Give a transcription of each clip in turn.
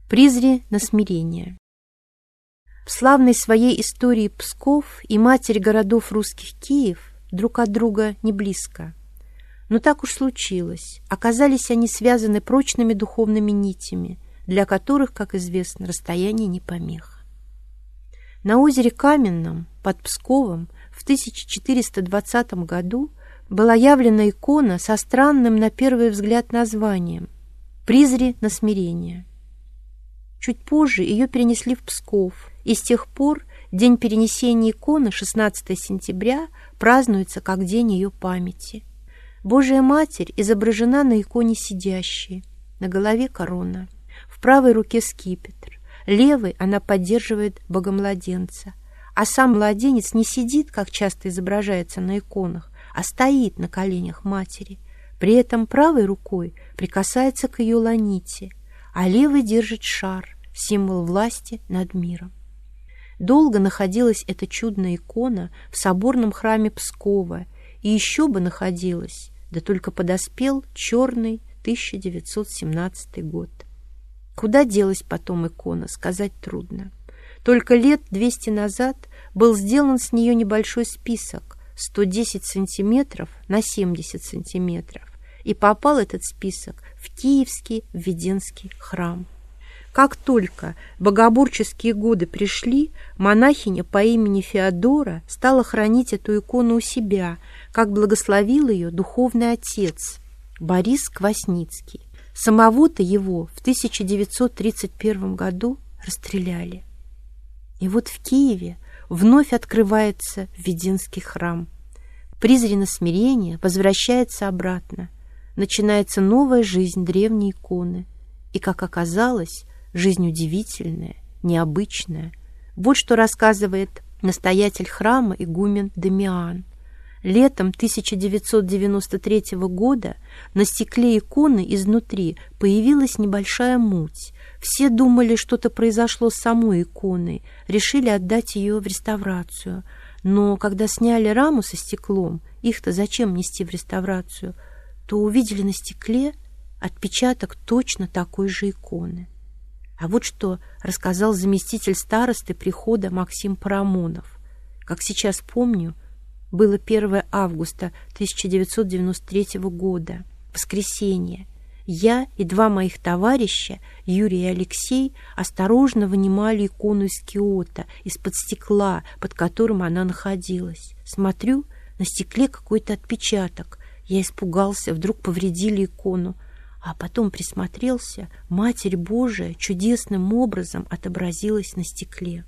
Призри на смирение. В славной своей истории Псков и матерь городов русских Киев друг от друга не близко. Но так уж случилось. Оказались они связаны прочными духовными нитями, для которых, как известно, расстояние не помеха. На озере Каменном под Псковом в 1420 году была явлена икона со странным на первый взгляд названием «Призри на смирение». Чуть позже ее перенесли в Псков, и с тех пор день перенесения иконы, 16 сентября, празднуется как день ее памяти. Божия Матерь изображена на иконе сидящей, на голове корона, в правой руке скипетр, левой она поддерживает Богомладенца, а сам младенец не сидит, как часто изображается на иконах, а стоит на коленях матери. При этом правой рукой прикасается к ее ланите, а левой держит шар, символ власти над миром. Долго находилась эта чудная икона в соборном храме Пскова, и еще бы находилась, да только подоспел черный 1917 год. Куда делась потом икона, сказать трудно. Только лет 200 назад был сделан с нее небольшой список 110 сантиметров на 70 сантиметров, и попал этот список в Киевский Введенский храм. Как только богоборческие годы пришли, монахиня по имени Феодора стала хранить эту икону у себя, как благословил ее духовный отец Борис Квасницкий. Самого-то его в 1931 году расстреляли. И вот в Киеве вновь открывается Введенский храм. Призри на смирение возвращается обратно. Начинается новая жизнь древней иконы. И, как оказалось, жизнь удивительная, необычная. Вот что рассказывает настоятель храма игумен Дамиан. Летом 1993 года на стекле иконы изнутри появилась небольшая муть. Все думали, что-то произошло с самой иконой, решили отдать ее в реставрацию. Но когда сняли раму со стеклом, их-то зачем нести в реставрацию, то увидели на стекле отпечаток точно такой же иконы. А вот что рассказал заместитель старосты прихода Максим Парамонов. Как сейчас помню, было 1 августа 1993 года, воскресенье. Я и два моих товарища, Юрий и Алексей, осторожно вынимали икону из киота, из-под стекла, под которым она находилась. Смотрю, на стекле какой-то отпечаток. Я испугался, вдруг повредили икону. А потом присмотрелся, Матерь Божия чудесным образом отобразилась на стекле.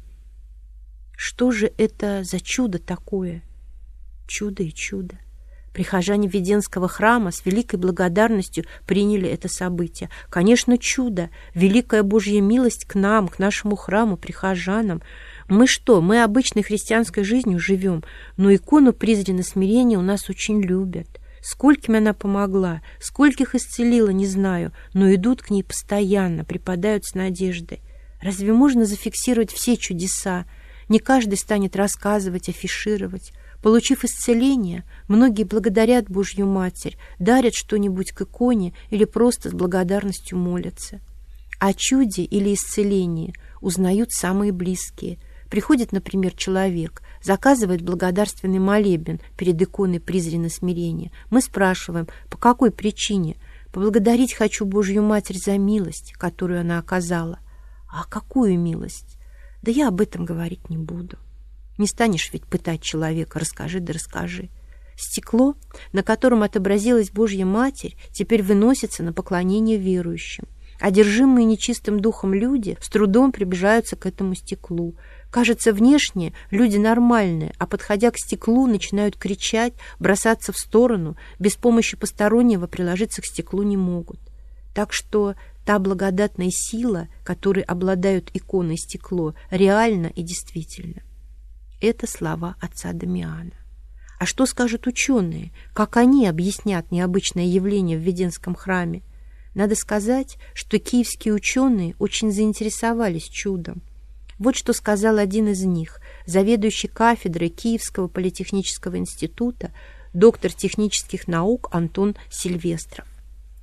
Что же это за чудо такое? Чудо и чудо. Прихожане Введенского храма с великой благодарностью приняли это событие. Конечно, чудо, великая Божья милость к нам, к нашему храму, прихожанам. Мы что, мы обычной христианской жизнью живем, но икону Призри на смирение у нас очень любят. Скольким она помогла, скольких исцелила, не знаю, но идут к ней постоянно, припадают с надеждой. Разве можно зафиксировать все чудеса? Не каждый станет рассказывать, афишировать. Получив исцеление, многие благодарят Божью Матерь, дарят что-нибудь к иконе или просто с благодарностью молятся. О чуде или исцелении узнают самые близкие. Приходит, например, человек, заказывает благодарственный молебен перед иконой Призри на смирение. Мы спрашиваем, по какой причине? Поблагодарить хочу Божью Матерь за милость, которую она оказала. А какую милость? Да я об этом говорить не буду. Не станешь ведь пытать человека, расскажи да расскажи. Стекло, на котором отобразилась Божья Матерь, теперь выносится на поклонение верующим. Одержимые нечистым духом люди с трудом приближаются к этому стеклу. Кажется, внешне люди нормальные, а подходя к стеклу, начинают кричать, бросаться в сторону, без помощи постороннего приложиться к стеклу не могут. Так что та благодатная сила, которой обладают иконы и стекло, реальна и действительна. Это слова отца Дамиана. А что скажут ученые? Как они объяснят необычное явление в Введенском храме? Надо сказать, что киевские ученые очень заинтересовались чудом. Вот что сказал один из них, заведующий кафедрой Киевского политехнического института, доктор технических наук Антон Сильвестров.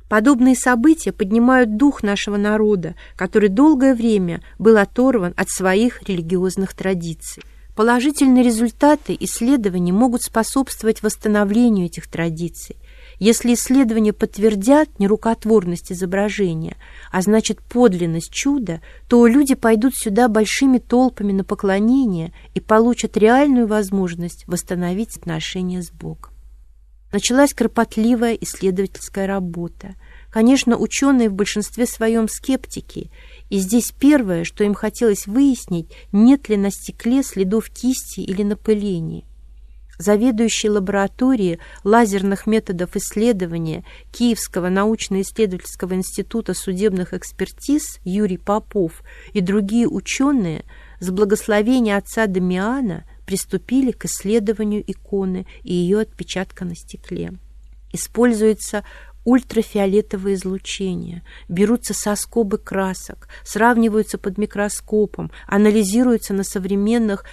Подобные события поднимают дух нашего народа, который долгое время был оторван от своих религиозных традиций. Положительные результаты исследований могут способствовать восстановлению этих традиций. Если исследования подтвердят нерукотворность изображения, а значит подлинность чуда, то люди пойдут сюда большими толпами на поклонение и получат реальную возможность восстановить отношения с Богом. Началась кропотливая исследовательская работа. Конечно, ученые в большинстве своем скептики, и здесь первое, что им хотелось выяснить, нет ли на стекле следов кисти или напыления. Заведующий лабораторией лазерных методов исследования Киевского научно-исследовательского института судебных экспертиз Юрий Попов и другие ученые с благословения отца Дамиана приступили к исследованию иконы и ее отпечатка на стекле. Используется ультрафиолетовое излучение, берутся соскобы красок, сравниваются под микроскопом, анализируются на современных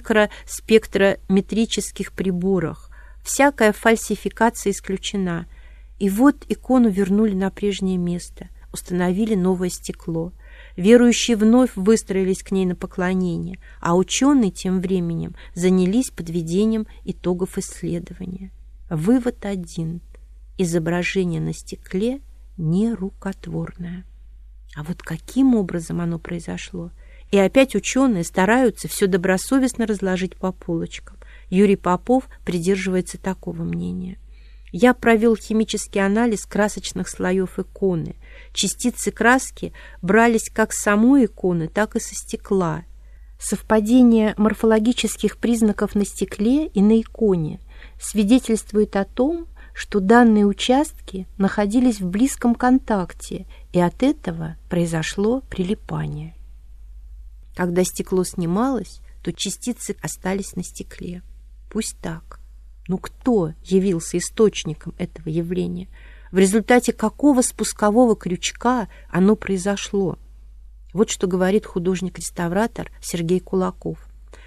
микроспектрометрических приборах. Всякая фальсификация исключена. И вот икону вернули на прежнее место, установили новое стекло. Верующие вновь выстроились к ней на поклонение, а ученые тем временем занялись подведением итогов исследования. Вывод один. Изображение на стекле нерукотворное. А вот каким образом оно произошло? И опять ученые стараются все добросовестно разложить по полочкам. Юрий Попов придерживается такого мнения. Я провел химический анализ красочных слоев иконы. Частицы краски брались как с самой иконы, так и со стекла. Совпадение морфологических признаков на стекле и на иконе свидетельствует о том, что данные участки находились в близком контакте, и от этого произошло прилипание. Когда стекло снималось, то частицы остались на стекле. Пусть так. Но кто явился источником этого явления? В результате какого спускового крючка оно произошло? Вот что говорит художник-реставратор Сергей Кулаков.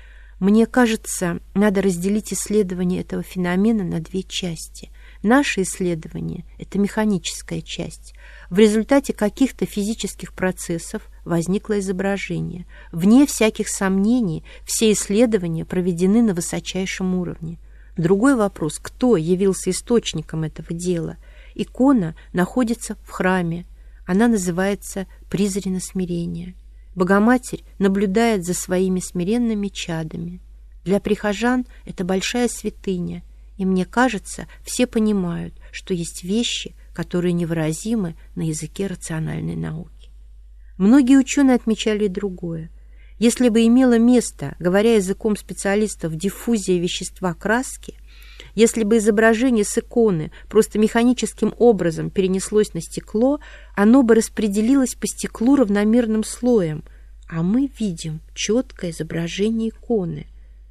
Мне кажется, надо разделить исследование этого феномена на две части. Наше исследование – это механическая часть. В результате каких-то физических процессов возникло изображение. Вне всяких сомнений, все исследования проведены на высочайшем уровне. Другой вопрос – кто явился источником этого дела? Икона находится в храме. Она называется «Призрено смирение». Богоматерь наблюдает за своими смиренными чадами. Для прихожан это большая святыня, и мне кажется, все понимают, что есть вещи, которые невыразимы на языке рациональной науки. Многие ученые отмечали и другое. Если бы имело место, говоря языком специалистов, диффузия вещества краски, если бы изображение с иконы просто механическим образом перенеслось на стекло, оно бы распределилось по стеклу равномерным слоем, а мы видим четкое изображение иконы.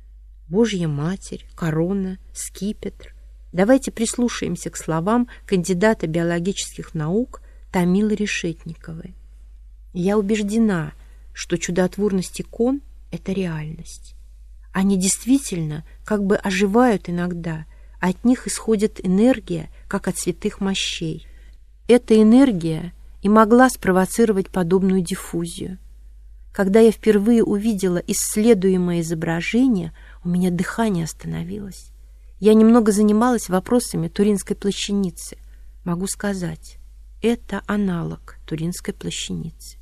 Божья Матерь, корона, скипетр. Давайте прислушаемся к словам кандидата биологических наук Тамилы Решетниковой. Я убеждена, что чудотворность икон – это реальность. Они действительно как бы оживают иногда, а от них исходит энергия, как от святых мощей. Эта энергия и могла спровоцировать подобную диффузию. Когда я впервые увидела исследуемое изображение, у меня дыхание остановилось. Я немного занималась вопросами Туринской плащаницы. Могу сказать, это аналог Туринской плащаницы.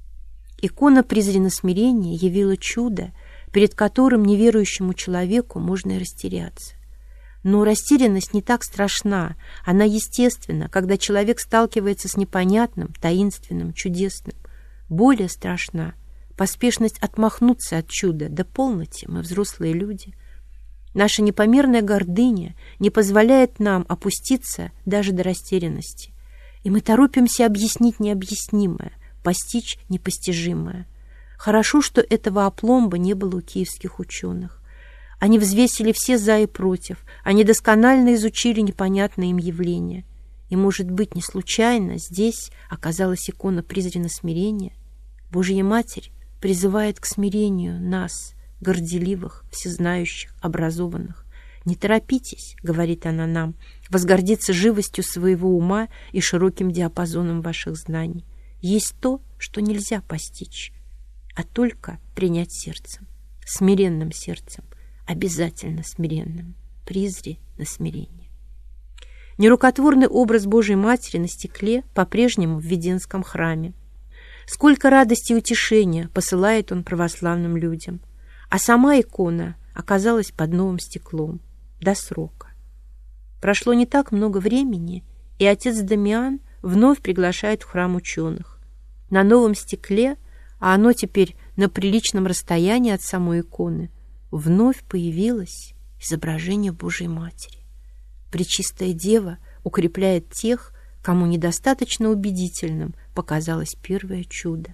Икона «Призрено смирение» явила чудо, перед которым неверующему человеку можно и растеряться. Но растерянность не так страшна, она естественна, когда человек сталкивается с непонятным, таинственным, чудесным. Более страшна поспешность отмахнуться от чуда. Да полноте, мы взрослые люди. Наша непомерная гордыня не позволяет нам опуститься даже до растерянности. И мы торопимся объяснить необъяснимое, постичь непостижимое. Хорошо, что этого опломба не было у киевских ученых. Они взвесили все за и против, они досконально изучили непонятные им явления. И, может быть, не случайно здесь оказалась икона «Призрено смирение». Божья Матерь призывает к смирению нас, горделивых, всезнающих, образованных. «Не торопитесь, — говорит она нам, — возгордиться живостью своего ума и широким диапазоном ваших знаний. Есть то, что нельзя постичь, а только принять сердцем, смиренным сердцем, обязательно смиренным, призри на смирение». Нерукотворный образ Божией Матери на стекле по-прежнему в Веденском храме. Сколько радости и утешения посылает он православным людям, а сама икона оказалась под новым стеклом до срока. Прошло не так много времени, и отец Дамиан вновь приглашает в храм ученых. На новом стекле, а оно теперь на приличном расстоянии от самой иконы, вновь появилось изображение Божией Матери. Пречистая Дева укрепляет тех, кому недостаточно убедительным показалось первое чудо.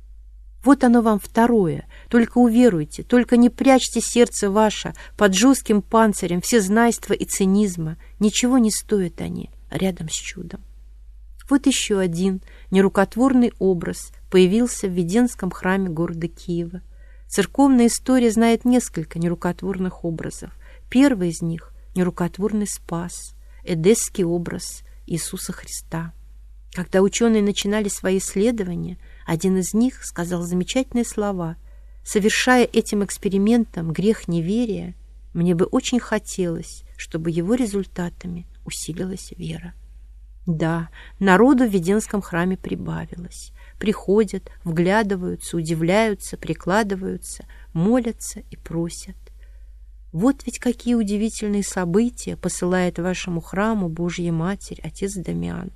Вот оно вам второе. Только уверуйте, только не прячьте сердце ваше под жестким панцирем всезнайства и цинизма. Ничего не стоят они рядом с чудом. Вот еще один нерукотворный образ появился в Веденском храме города Киева. Церковная история знает несколько нерукотворных образов. Первый из них — нерукотворный Спас, эдесский образ Иисуса Христа. Когда ученые начинали свои исследования, один из них сказал замечательные слова: «Совершая этим экспериментом грех неверия, мне бы очень хотелось, чтобы его результатами усилилась вера». Да, народу в Веденском храме прибавилось. Приходят, вглядываются, удивляются, прикладываются, молятся и просят. Вот ведь какие удивительные события посылает вашему храму Божья Матерь, отец Дамиан.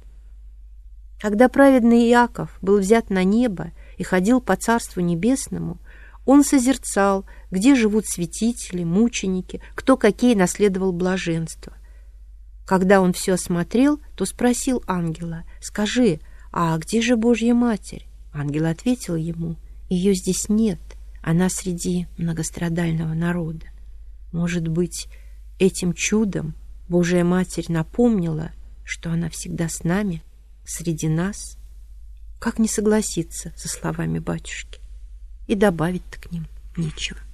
Когда праведный Иаков был взят на небо и ходил по Царству Небесному, он созерцал, где живут святители, мученики, кто какие наследовал блаженство. Когда он все осмотрел, то спросил ангела: «Скажи, а где же Божья Матерь?» Ангел ответил ему: «Ее здесь нет, она среди многострадального народа». Может быть, этим чудом Божья Матерь напомнила, что она всегда с нами, среди нас? Как не согласиться со словами батюшки? И добавить-то к ним нечего.